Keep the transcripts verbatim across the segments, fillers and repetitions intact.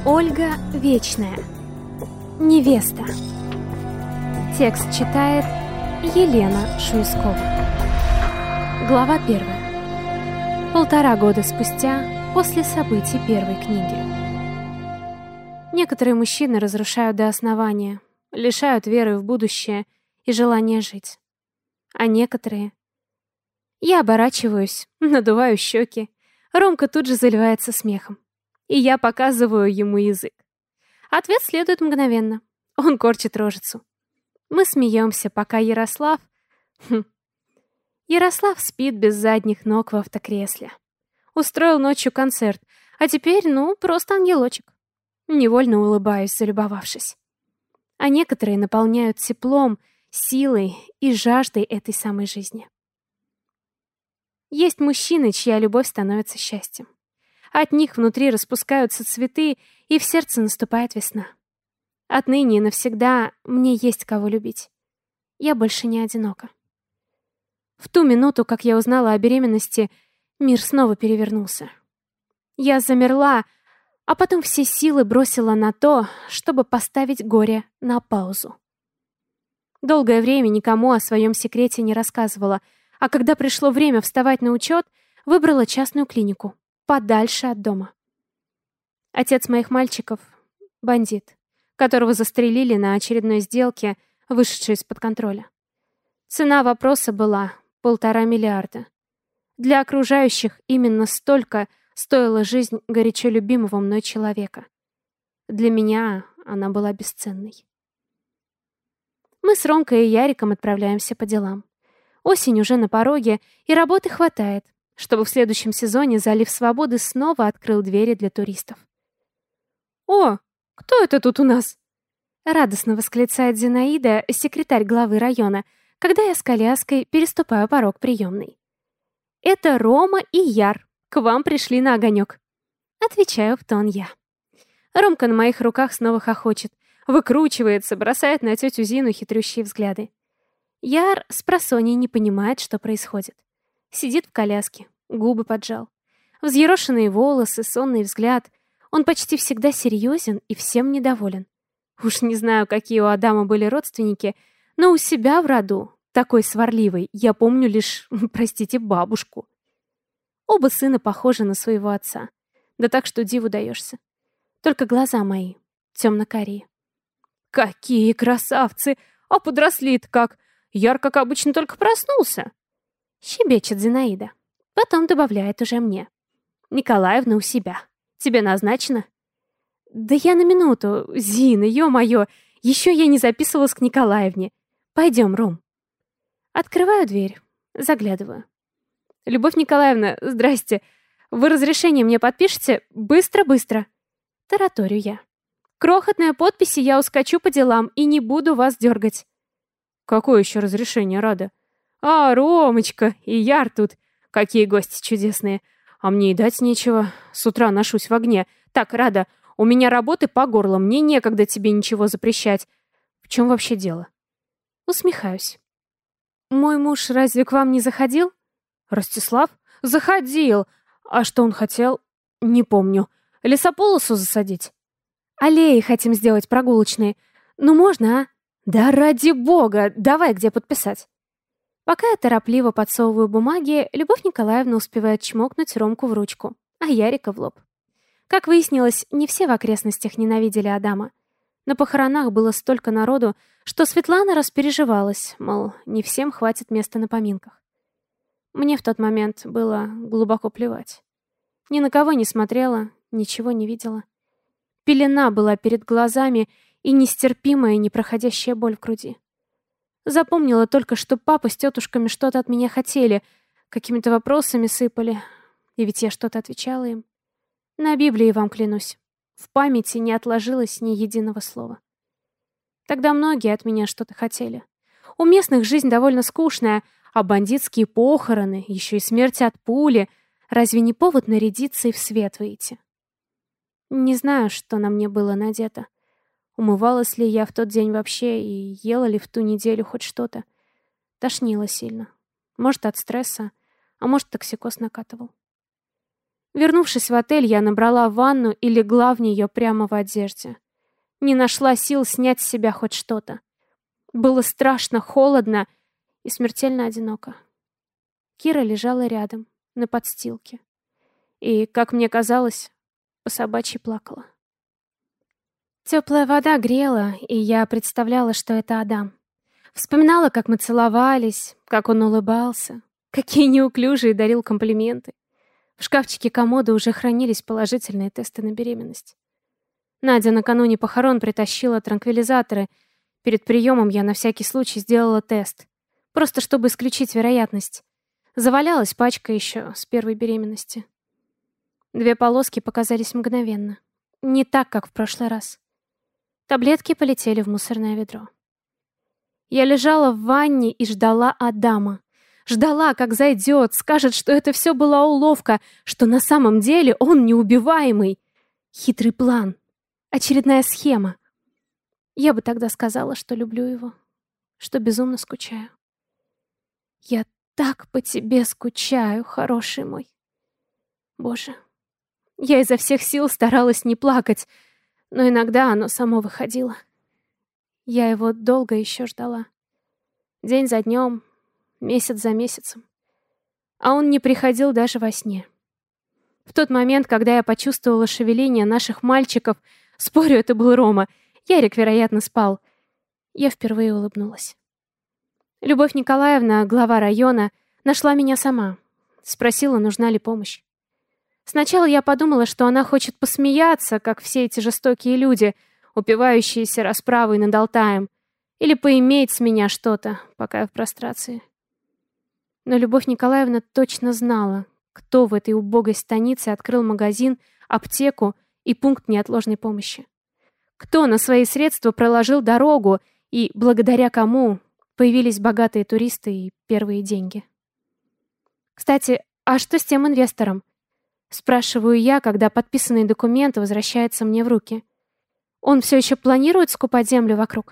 Ольга Вечная. Невеста. Текст читает Елена Шуйскова. Глава первая. Полтора года спустя, после событий первой книги. Некоторые мужчины разрушают до основания, лишают веры в будущее и желания жить. А некоторые... Я оборачиваюсь, надуваю щеки. Ромка тут же заливается смехом. И я показываю ему язык. Ответ следует мгновенно. Он корчит рожицу. Мы смеемся, пока Ярослав... Хм. Ярослав спит без задних ног в автокресле. Устроил ночью концерт, а теперь, ну, просто ангелочек. Невольно улыбаюсь, залюбовавшись. А некоторые наполняют теплом, силой и жаждой этой самой жизни. Есть мужчины, чья любовь становится счастьем. От них внутри распускаются цветы, и в сердце наступает весна. Отныне и навсегда мне есть кого любить. Я больше не одинока. В ту минуту, как я узнала о беременности, мир снова перевернулся. Я замерла, а потом все силы бросила на то, чтобы поставить горе на паузу. Долгое время никому о своем секрете не рассказывала, а когда пришло время вставать на учет, выбрала частную клинику, подальше от дома. Отец моих мальчиков — бандит, которого застрелили на очередной сделке, вышедшей из-под контроля. Цена вопроса была полтора миллиарда. Для окружающих именно столько стоила жизнь горячо любимого мной человека. Для меня она была бесценной. Мы с Ромкой и Яриком отправляемся по делам. Осень уже на пороге, и работы хватает, чтобы в следующем сезоне Залив Свободы снова открыл двери для туристов. «О, кто это тут у нас?» Радостно восклицает Зинаида, секретарь главы района, когда я с коляской переступаю порог приемной. «Это Рома и Яр. К вам пришли на огонек». Отвечаю в тон я. Ромка на моих руках снова хохочет, выкручивается, бросает на тетю Зину хитрющие взгляды. Яр с просонья не понимает, что происходит. Сидит в коляске, губы поджал. Взъерошенные волосы, сонный взгляд. Он почти всегда серьезен и всем недоволен. Уж не знаю, какие у Адама были родственники, но у себя в роду, такой сварливой, я помню лишь, простите, бабушку. Оба сына похожи на своего отца. Да так, что диву даешься. Только глаза мои темно-карие. «Какие красавцы! А подросли-то как! Яр, как обычно, только проснулся!» Щебечет Зинаида. Потом добавляет уже мне. «Николаевна у себя. Тебе назначено?» «Да я на минуту. Зина, ё-моё, еще я не записывалась к Николаевне. Пойдем, Ром». Открываю дверь. Заглядываю. «Любовь Николаевна, здрасте. Вы разрешение мне подпишете? Быстро-быстро». Тараторю я. «Крохотная подпись, и я ускочу по делам и не буду вас дергать». «Какое еще разрешение, Рада?» «А, Ромочка, и Яр тут. Какие гости чудесные. А мне и дать нечего. С утра ношусь в огне. Так, Рада, у меня работы по горло. Мне некогда тебе ничего запрещать. В чем вообще дело?» Усмехаюсь. «Мой муж разве к вам не заходил?» «Ростислав? Заходил. А что он хотел? Не помню. Лесополосу засадить?» «Аллеи хотим сделать прогулочные. Ну можно, а?» «Да ради бога! Давай, где подписать?» Пока я торопливо подсовываю бумаги, Любовь Николаевна успевает чмокнуть Ромку в ручку, а Ярика в лоб. Как выяснилось, не все в окрестностях ненавидели Адама. На похоронах было столько народу, что Светлана распереживалась, мол, не всем хватит места на поминках. Мне в тот момент было глубоко плевать. Ни на кого не смотрела, ничего не видела. Пелена была перед глазами и нестерпимая непроходящая боль в груди. Запомнила только, что папа с тетушками что-то от меня хотели, какими-то вопросами сыпали, и ведь я что-то отвечала им. На Библии вам клянусь, в памяти не отложилось ни единого слова. Тогда многие от меня что-то хотели. У местных жизнь довольно скучная, а бандитские похороны, еще и смерть от пули, разве не повод нарядиться и в свет выйти? Не знаю, что на мне было надето. Умывалась ли я в тот день вообще и ела ли в ту неделю хоть что-то. Тошнило сильно. Может, от стресса, а может, токсикоз накатывал. Вернувшись в отель, я набрала ванну и легла в нее прямо в одежде. Не нашла сил снять с себя хоть что-то. Было страшно, холодно и смертельно одиноко. Кира лежала рядом, на подстилке. И, как мне казалось, по собачьи плакала. Теплая вода грела, и я представляла, что это Адам. Вспоминала, как мы целовались, как он улыбался, какие неуклюжие дарил комплименты. В шкафчике комода уже хранились положительные тесты на беременность. Надя накануне похорон притащила транквилизаторы. Перед приемом я на всякий случай сделала тест. Просто чтобы исключить вероятность. Завалялась пачка еще с первой беременности. Две полоски показались мгновенно. Не так, как в прошлый раз. Таблетки полетели в мусорное ведро. Я лежала в ванне и ждала Адама. Ждала, как зайдет, скажет, что это все была уловка, что на самом деле он неубиваемый. Хитрый план. Очередная схема. Я бы тогда сказала, что люблю его, что безумно скучаю. Я так по тебе скучаю, хороший мой. Боже, я изо всех сил старалась не плакать, но иногда оно само выходило. Я его долго еще ждала. День за днем, месяц за месяцем. А он не приходил даже во сне. В тот момент, когда я почувствовала шевеление наших мальчиков, спорю, это был Рома, Ярик, вероятно, спал, я впервые улыбнулась. Любовь Николаевна, глава района, нашла меня сама. Спросила, нужна ли помощь. Сначала я подумала, что она хочет посмеяться, как все эти жестокие люди, упивающиеся расправой над Алтаем, или поиметь с меня что-то, пока я в прострации. Но Любовь Николаевна точно знала, кто в этой убогой станице открыл магазин, аптеку и пункт неотложной помощи. Кто на свои средства проложил дорогу и благодаря кому появились богатые туристы и первые деньги. Кстати, а что с тем инвестором? Спрашиваю я, когда подписанный документ возвращается мне в руки. Он все еще планирует скупать землю вокруг?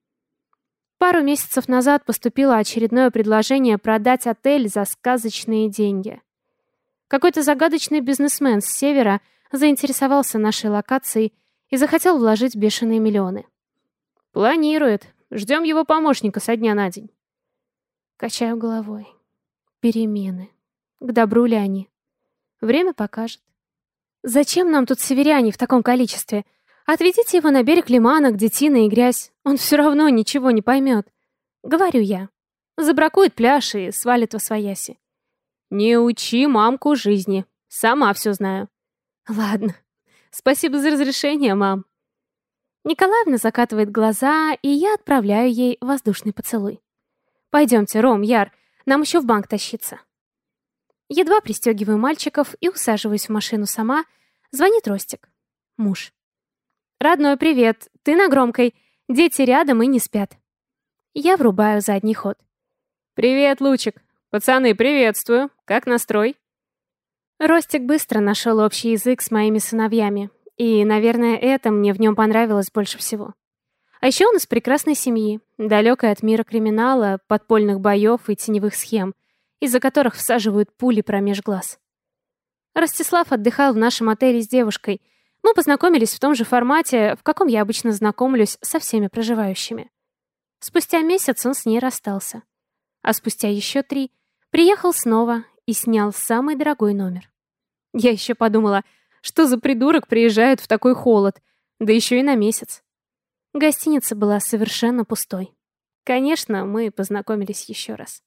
Пару месяцев назад поступило очередное предложение продать отель за сказочные деньги. Какой-то загадочный бизнесмен с севера заинтересовался нашей локацией и захотел вложить бешеные миллионы. Планирует. Ждем его помощника со дня на день. Качаю головой. Перемены. К добру ли они? Время покажет. Зачем нам тут северяне в таком количестве? Отведите его на берег лимана, где тина и грязь. Он все равно ничего не поймет. Говорю я. Забракует пляж и свалит восвояси. Не учи мамку жизни. Сама все знаю. Ладно. Спасибо за разрешение, мам. Николаевна закатывает глаза, и я отправляю ей воздушный поцелуй. Пойдемте, Ром, Яр, нам еще в банк тащиться. Едва пристегиваю мальчиков и усаживаюсь в машину сама, звонит Ростик. Муж. Родной, привет. Ты на громкой. Дети рядом и не спят. Я врубаю задний ход. Привет, Лучик. Пацаны, приветствую. Как настрой? Ростик быстро нашел общий язык с моими сыновьями. И, наверное, это мне в нем понравилось больше всего. А еще он из прекрасной семьи, далекой от мира криминала, подпольных боев и теневых схем, из-за которых всаживают пули промеж глаз. Ростислав отдыхал в нашем отеле с девушкой. Мы познакомились в том же формате, в каком я обычно знакомлюсь со всеми проживающими. Спустя месяц он с ней расстался. А спустя еще три приехал снова и снял самый дорогой номер. Я еще подумала, что за придурок приезжает в такой холод, да еще и на месяц. Гостиница была совершенно пустой. Конечно, мы познакомились еще раз.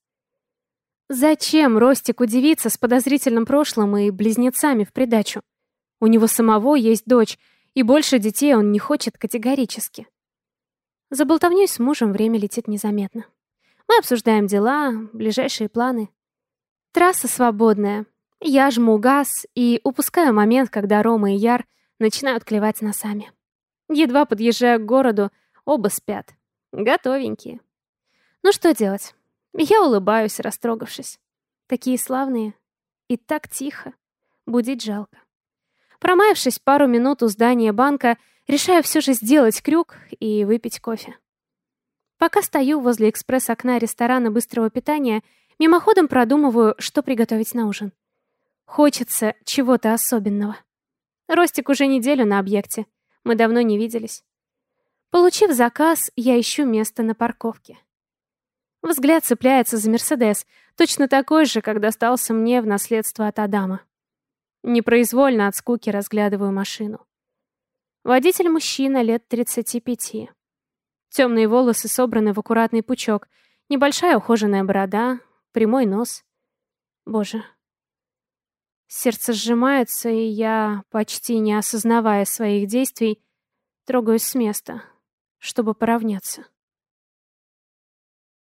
Зачем Ростику девица с подозрительным прошлым и близнецами в придачу? У него самого есть дочь, и больше детей он не хочет категорически. За болтовней с мужем время летит незаметно. Мы обсуждаем дела, ближайшие планы. Трасса свободная. Я жму газ и упускаю момент, когда Рома и Яр начинают клевать носами. Едва подъезжаю к городу, оба спят. Готовенькие. Ну что делать? Я улыбаюсь, растрогавшись. Такие славные. И так тихо. Будить жалко. Промаявшись пару минут у здания банка, решаю все же сделать крюк и выпить кофе. Пока стою возле экспресс-окна ресторана быстрого питания, мимоходом продумываю, что приготовить на ужин. Хочется чего-то особенного. Ростик уже неделю на объекте. Мы давно не виделись. Получив заказ, я ищу место на парковке. Взгляд цепляется за Мерседес, точно такой же, как достался мне в наследство от Адама. Непроизвольно от скуки разглядываю машину. Водитель мужчина лет тридцати пяти. Темные волосы собраны в аккуратный пучок, небольшая ухоженная борода, прямой нос. Боже. Сердце сжимается, и я, почти не осознавая своих действий, трогаюсь с места, чтобы поравняться.